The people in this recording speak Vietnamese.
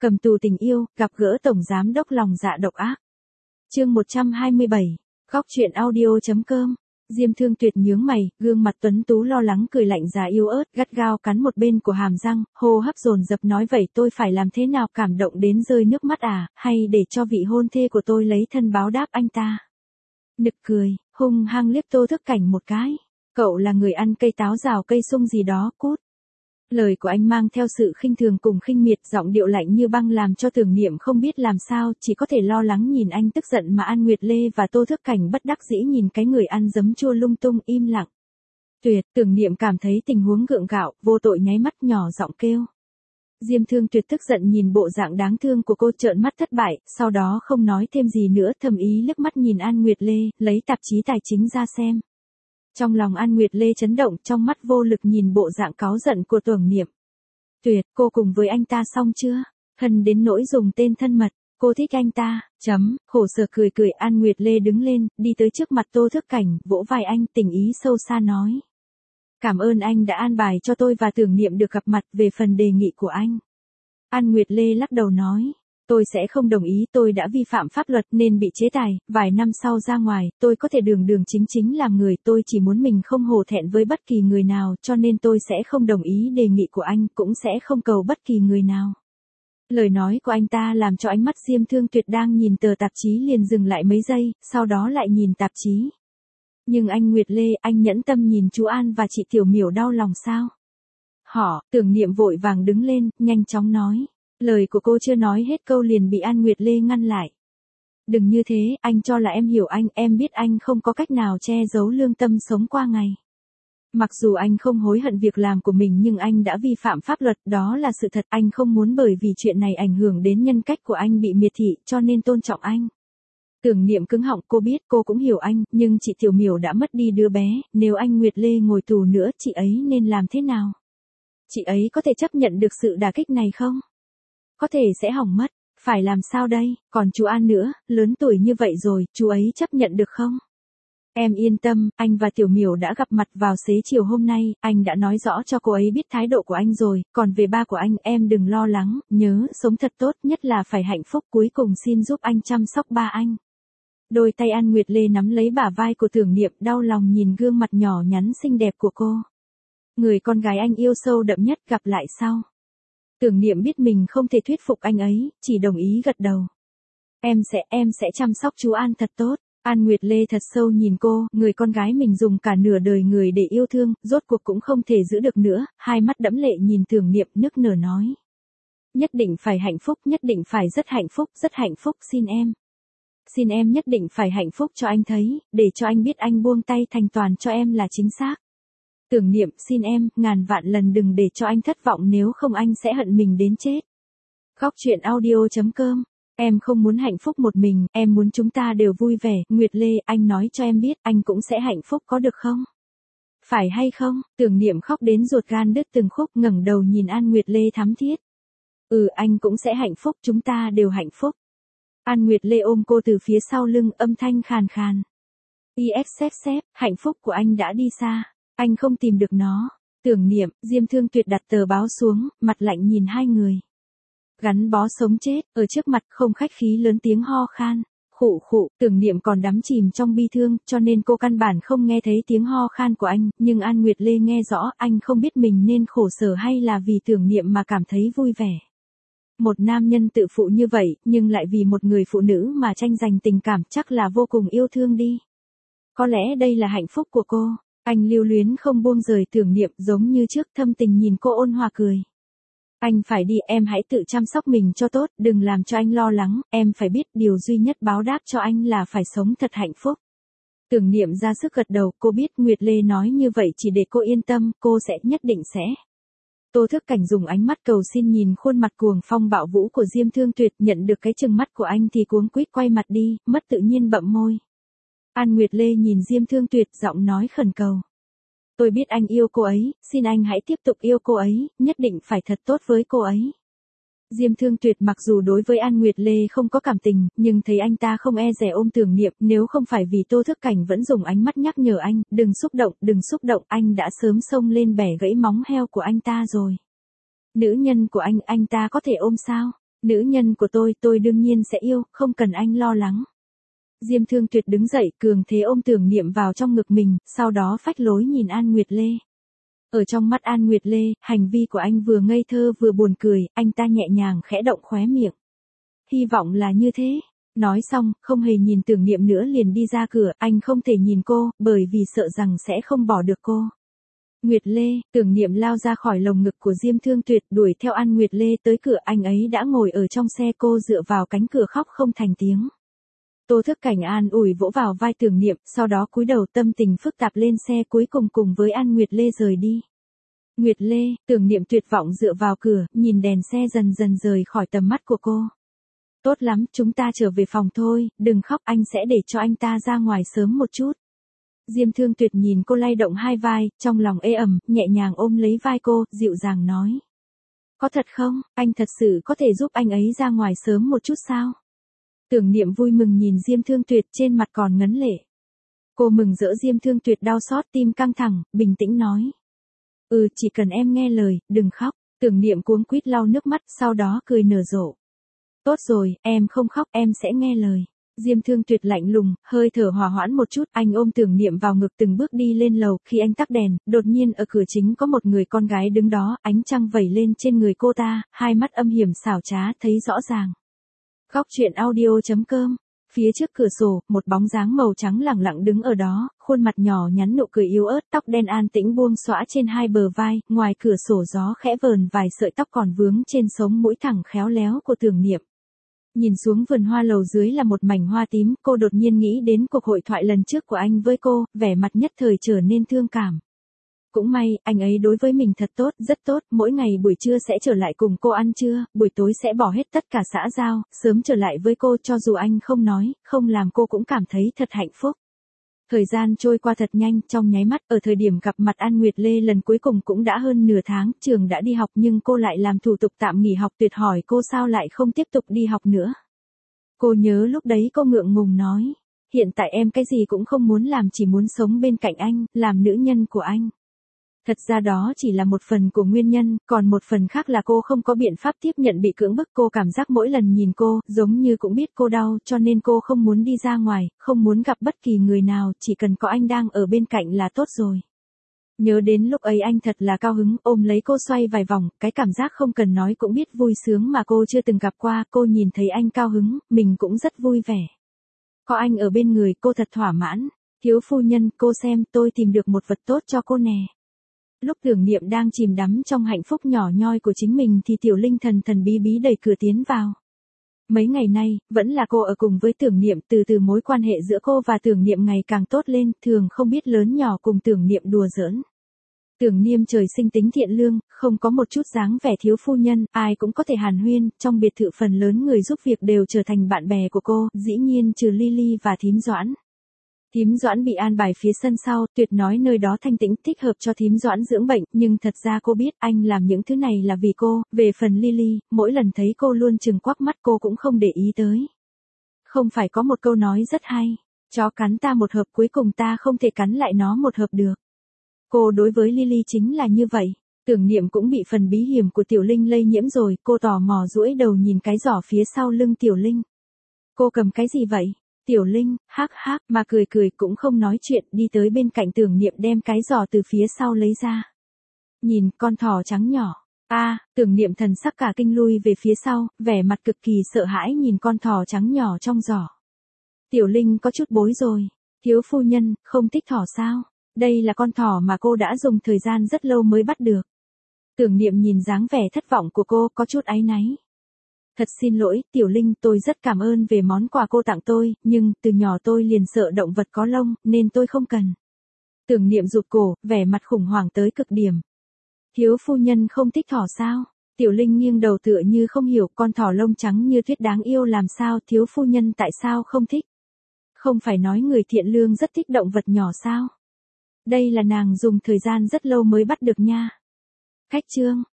Cầm tù tình yêu, gặp gỡ tổng giám đốc lòng dạ độc ác. Chương 127. Góc truyện audio.com. Diêm Thương Tuyệt nhướng mày, gương mặt tuấn tú lo lắng cười lạnh giá yếu ớt, gắt gao cắn một bên của hàm răng, hô hấp dồn dập nói vậy tôi phải làm thế nào, cảm động đến rơi nước mắt à, hay để cho vị hôn thê của tôi lấy thân báo đáp anh ta. Nực cười, hung hăng liếc Tô Thức Cảnh một cái. Cậu là người ăn cây táo rào cây sung gì đó, cút. Lời của anh mang theo sự khinh thường cùng khinh miệt, giọng điệu lạnh như băng làm cho Tưởng Niệm không biết làm sao, chỉ có thể lo lắng nhìn anh tức giận mà An Nguyệt Lê và Tô Thức Cảnh bất đắc dĩ nhìn cái người ăn giấm chua lung tung im lặng. Tuyệt, Tưởng Niệm cảm thấy tình huống gượng gạo, vô tội nháy mắt nhỏ giọng kêu. Diêm Thương Tuyệt tức giận nhìn bộ dạng đáng thương của cô, trợn mắt thất bại, sau đó không nói thêm gì nữa, thầm ý liếc mắt nhìn An Nguyệt Lê, lấy tạp chí tài chính ra xem. Trong lòng An Nguyệt Lê chấn động, trong mắt vô lực nhìn bộ dạng cáu giận của Tưởng Niệm. Tuyệt, cô cùng với anh ta xong chưa? Thân đến nỗi dùng tên thân mật, cô thích anh ta, khổ sở cười cười. An Nguyệt Lê đứng lên, đi tới trước mặt Tô Thức Cảnh, vỗ vai anh, tình ý sâu xa nói. Cảm ơn anh đã an bài cho tôi và Tưởng Niệm được gặp mặt. Về phần đề nghị của anh, An Nguyệt Lê lắc đầu nói. Tôi sẽ không đồng ý, tôi đã vi phạm pháp luật nên bị chế tài, vài năm sau ra ngoài, tôi có thể đường đường chính chính làm người, tôi chỉ muốn mình không hổ thẹn với bất kỳ người nào, cho nên tôi sẽ không đồng ý đề nghị của anh, cũng sẽ không cầu bất kỳ người nào. Lời nói của anh ta làm cho ánh mắt Diêm Thương Tuyệt đang nhìn tờ tạp chí liền dừng lại mấy giây, sau đó lại nhìn tạp chí. Nhưng anh Nguyệt Lê, anh nhẫn tâm nhìn chú An và chị Tiểu Miểu đau lòng sao? Tưởng Niệm vội vàng đứng lên, nhanh chóng nói. Lời của cô chưa nói hết câu liền bị An Nguyệt Lê ngăn lại. Đừng như thế, anh cho là em hiểu anh, em biết anh không có cách nào che giấu lương tâm sống qua ngày. Mặc dù anh không hối hận việc làm của mình nhưng anh đã vi phạm pháp luật, đó là sự thật, anh không muốn bởi vì chuyện này ảnh hưởng đến nhân cách của anh bị miệt thị, cho nên tôn trọng anh. Tưởng Niệm cứng họng, cô biết, cô cũng hiểu anh, nhưng chị Tiểu Miểu đã mất đi đứa bé, nếu anh Nguyệt Lê ngồi tù nữa, chị ấy nên làm thế nào? Chị ấy có thể chấp nhận được sự đả kích này không? Có thể sẽ hỏng mất, phải làm sao đây, còn chú An nữa, lớn tuổi như vậy rồi, chú ấy chấp nhận được không? Em yên tâm, anh và Tiểu Miểu đã gặp mặt vào xế chiều hôm nay, anh đã nói rõ cho cô ấy biết thái độ của anh rồi, còn về ba của anh, em đừng lo lắng, nhớ, sống thật tốt, nhất là phải hạnh phúc, cuối cùng xin giúp anh chăm sóc ba anh. Đôi tay An Nguyệt Lê nắm lấy bả vai của Tưởng Niệm, đau lòng nhìn gương mặt nhỏ nhắn xinh đẹp của cô. Người con gái anh yêu sâu đậm nhất, gặp lại sau. Tưởng Niệm biết mình không thể thuyết phục anh ấy, chỉ đồng ý gật đầu. Em sẽ chăm sóc chú An thật tốt. An Nguyệt Lê thật sâu nhìn cô, người con gái mình dùng cả nửa đời người để yêu thương, rốt cuộc cũng không thể giữ được nữa, hai mắt đẫm lệ nhìn Tưởng Niệm nức nở nói. Nhất định phải hạnh phúc, nhất định phải rất hạnh phúc, xin em. Xin em nhất định phải hạnh phúc cho anh thấy, để cho anh biết anh buông tay thành toàn cho em là chính xác. Tưởng Niệm, xin em, ngàn vạn lần đừng để cho anh thất vọng, nếu không anh sẽ hận mình đến chết. Góc truyện audio.com. Em không muốn hạnh phúc một mình, em muốn chúng ta đều vui vẻ. Nguyệt Lê, anh nói cho em biết, anh cũng sẽ hạnh phúc có được không? Phải hay không? Tưởng Niệm khóc đến ruột gan đứt từng khúc, ngẩng đầu nhìn An Nguyệt Lê thắm thiết. Anh cũng sẽ hạnh phúc, chúng ta đều hạnh phúc. An Nguyệt Lê ôm cô từ phía sau lưng, âm thanh khàn khàn. Xếp, hạnh phúc của anh đã đi xa. Anh không tìm được nó. Tưởng Niệm, Diêm Thương Tuyệt đặt tờ báo xuống, mặt lạnh nhìn hai người. Gắn bó sống chết, ở trước mặt không khách khí lớn tiếng ho khan. Khụ, Tưởng Niệm còn đắm chìm trong bi thương, cho nên cô căn bản không nghe thấy tiếng ho khan của anh, nhưng An Nguyệt Lê nghe rõ, anh không biết mình nên khổ sở hay là vì Tưởng Niệm mà cảm thấy vui vẻ. Một nam nhân tự phụ như vậy, nhưng lại vì một người phụ nữ mà tranh giành tình cảm, chắc là vô cùng yêu thương đi. Có lẽ đây là hạnh phúc của cô. Anh lưu luyến không buông rời Tưởng Niệm, giống như trước, thâm tình nhìn cô ôn hòa cười. Anh phải đi, em hãy tự chăm sóc mình cho tốt, đừng làm cho anh lo lắng, em phải biết điều duy nhất báo đáp cho anh là phải sống thật hạnh phúc. Tưởng Niệm ra sức gật đầu, cô biết Nguyệt Lê nói như vậy chỉ để cô yên tâm, cô sẽ nhất định sẽ. Tô Thức Cảnh dùng ánh mắt cầu xin nhìn khuôn mặt cuồng phong bạo vũ của Diêm Thương Tuyệt, nhận được cái chừng mắt của anh thì cuống quýt quay mặt đi, mất tự nhiên bậm môi. An Nguyệt Lê nhìn Diêm Thương Tuyệt, giọng nói khẩn cầu. Tôi biết anh yêu cô ấy, xin anh hãy tiếp tục yêu cô ấy, nhất định phải thật tốt với cô ấy. Diêm Thương Tuyệt mặc dù đối với An Nguyệt Lê không có cảm tình, nhưng thấy anh ta không e dè ôm Tưởng Niệm, nếu không phải vì Tô Thức Cảnh vẫn dùng ánh mắt nhắc nhở anh, đừng xúc động, anh đã sớm xông lên bẻ gãy móng heo của anh ta rồi. Nữ nhân của anh ta có thể ôm sao? Nữ nhân của tôi đương nhiên sẽ yêu, không cần anh lo lắng. Diêm Thương Tuyệt đứng dậy, cường thế ôm Tưởng Niệm vào trong ngực mình, sau đó phách lối nhìn An Nguyệt Lê. Ở trong mắt An Nguyệt Lê, hành vi của anh vừa ngây thơ vừa buồn cười, anh ta nhẹ nhàng khẽ động khóe miệng. Hy vọng là như thế. Nói xong, không hề nhìn Tưởng Niệm nữa liền đi ra cửa, anh không thể nhìn cô, bởi vì sợ rằng sẽ không bỏ được cô. Nguyệt Lê, Tưởng Niệm lao ra khỏi lồng ngực của Diêm Thương Tuyệt, đuổi theo An Nguyệt Lê tới cửa, anh ấy đã ngồi ở trong xe, cô dựa vào cánh cửa khóc không thành tiếng. Tô Thức Cảnh an ủi vỗ vào vai Tưởng Niệm, sau đó cúi đầu tâm tình phức tạp lên xe, cuối cùng với An Nguyệt Lê rời đi. Nguyệt Lê, Tưởng Niệm tuyệt vọng dựa vào cửa, nhìn đèn xe dần dần rời khỏi tầm mắt của cô. Tốt lắm, chúng ta trở về phòng thôi, đừng khóc, anh sẽ để cho anh ta ra ngoài sớm một chút. Diêm Thương Tuyệt nhìn cô lay động hai vai, trong lòng ê ẩm, nhẹ nhàng ôm lấy vai cô, dịu dàng nói. Có thật không, anh thật sự có thể giúp anh ấy ra ngoài sớm một chút sao? Tưởng Niệm vui mừng nhìn Diêm Thương Tuyệt, trên mặt còn ngấn lệ. Cô mừng rỡ. Diêm Thương Tuyệt đau xót tim căng thẳng, bình tĩnh nói. Chỉ cần em nghe lời, đừng khóc. Tưởng Niệm cuống quýt lau nước mắt, sau đó cười nở rộ. Tốt rồi, em không khóc, em sẽ nghe lời. Diêm Thương Tuyệt lạnh lùng, hơi thở hòa hoãn một chút, anh ôm Tưởng Niệm vào ngực từng bước đi lên lầu, khi anh tắt đèn, đột nhiên ở cửa chính có một người con gái đứng đó, ánh trăng vẩy lên trên người cô ta, hai mắt âm hiểm xảo trá, thấy rõ ràng. Góc truyện audio.com. Phía trước cửa sổ, một bóng dáng màu trắng lẳng lặng đứng ở đó, khuôn mặt nhỏ nhắn nụ cười yếu ớt, tóc đen an tĩnh buông xõa trên hai bờ vai, ngoài cửa sổ gió khẽ vờn vài sợi tóc còn vướng trên sống mũi thẳng khéo léo của Tưởng Niệm. Nhìn xuống vườn hoa lầu dưới là một mảnh hoa tím, cô đột nhiên nghĩ đến cuộc hội thoại lần trước của anh với cô, vẻ mặt nhất thời trở nên thương cảm. Cũng may, anh ấy đối với mình thật tốt, rất tốt, mỗi ngày buổi trưa sẽ trở lại cùng cô ăn trưa, buổi tối sẽ bỏ hết tất cả xã giao, sớm trở lại với cô, cho dù anh không nói, không làm cô cũng cảm thấy thật hạnh phúc. Thời gian trôi qua thật nhanh, trong nháy mắt, ở thời điểm gặp mặt An Nguyệt Lê lần cuối cùng cũng đã hơn nửa tháng, trường đã đi học nhưng cô lại làm thủ tục tạm nghỉ học, tuyệt hỏi cô sao lại không tiếp tục đi học nữa. Cô nhớ lúc đấy cô ngượng ngùng nói, hiện tại em cái gì cũng không muốn làm, chỉ muốn sống bên cạnh anh, làm nữ nhân của anh. Thật ra đó chỉ là một phần của nguyên nhân, còn một phần khác là cô không có biện pháp tiếp nhận bị cưỡng bức. Cô cảm giác mỗi lần nhìn cô, giống như cũng biết cô đau, cho nên cô không muốn đi ra ngoài, không muốn gặp bất kỳ người nào, chỉ cần có anh đang ở bên cạnh là tốt rồi. Nhớ đến lúc ấy anh thật là cao hứng, ôm lấy cô xoay vài vòng, cái cảm giác không cần nói cũng biết vui sướng mà cô chưa từng gặp qua, cô nhìn thấy anh cao hứng, mình cũng rất vui vẻ. Có anh ở bên người, cô thật thỏa mãn. Thiếu phu nhân, cô xem, tôi tìm được một vật tốt cho cô nè. Lúc Tưởng Niệm đang chìm đắm trong hạnh phúc nhỏ nhoi của chính mình thì Tiểu Linh thần thần bí bí đẩy cửa tiến vào. Mấy ngày nay, vẫn là cô ở cùng với Tưởng Niệm, từ từ mối quan hệ giữa cô và Tưởng Niệm ngày càng tốt lên, thường không biết lớn nhỏ cùng Tưởng Niệm đùa giỡn. Tưởng Niệm trời sinh tính thiện lương, không có một chút dáng vẻ thiếu phu nhân, ai cũng có thể hàn huyên, trong biệt thự phần lớn người giúp việc đều trở thành bạn bè của cô, dĩ nhiên trừ Lily và Thím Doãn. Thím Doãn bị an bài phía sân sau, tuyệt nói nơi đó thanh tĩnh, thích hợp cho Thím Doãn dưỡng bệnh, nhưng thật ra cô biết anh làm những thứ này là vì cô, về phần Lily, mỗi lần thấy cô luôn trừng quắc mắt cô cũng không để ý tới. Không phải có một câu nói rất hay, chó cắn ta một hợp cuối cùng ta không thể cắn lại nó một hợp được. Cô đối với Lily chính là như vậy. Tưởng Niệm cũng bị phần bí hiểm của Tiểu Linh lây nhiễm rồi, cô tò mò duỗi đầu nhìn cái giỏ phía sau lưng Tiểu Linh. Cô cầm cái gì vậy? Tiểu Linh, hắc hắc, mà cười cười cũng không nói chuyện, đi tới bên cạnh Tưởng Niệm đem cái giỏ từ phía sau lấy ra. Nhìn, con thỏ trắng nhỏ. Tưởng Niệm thần sắc cả kinh lui về phía sau, vẻ mặt cực kỳ sợ hãi nhìn con thỏ trắng nhỏ trong giỏ. Tiểu Linh có chút bối rồi. Thiếu phu nhân, không thích thỏ sao? Đây là con thỏ mà cô đã dùng thời gian rất lâu mới bắt được. Tưởng Niệm nhìn dáng vẻ thất vọng của cô, có chút áy náy. Thật xin lỗi, Tiểu Linh, tôi rất cảm ơn về món quà cô tặng tôi, nhưng từ nhỏ tôi liền sợ động vật có lông, nên tôi không cần. Tưởng Niệm rụt cổ, vẻ mặt khủng hoảng tới cực điểm. Thiếu phu nhân không thích thỏ sao? Tiểu Linh nghiêng đầu tựa như không hiểu, con thỏ lông trắng như tuyết đáng yêu làm sao, thiếu phu nhân tại sao không thích? Không phải nói người thiện lương rất thích động vật nhỏ sao? Đây là nàng dùng thời gian rất lâu mới bắt được nha. Khách chương.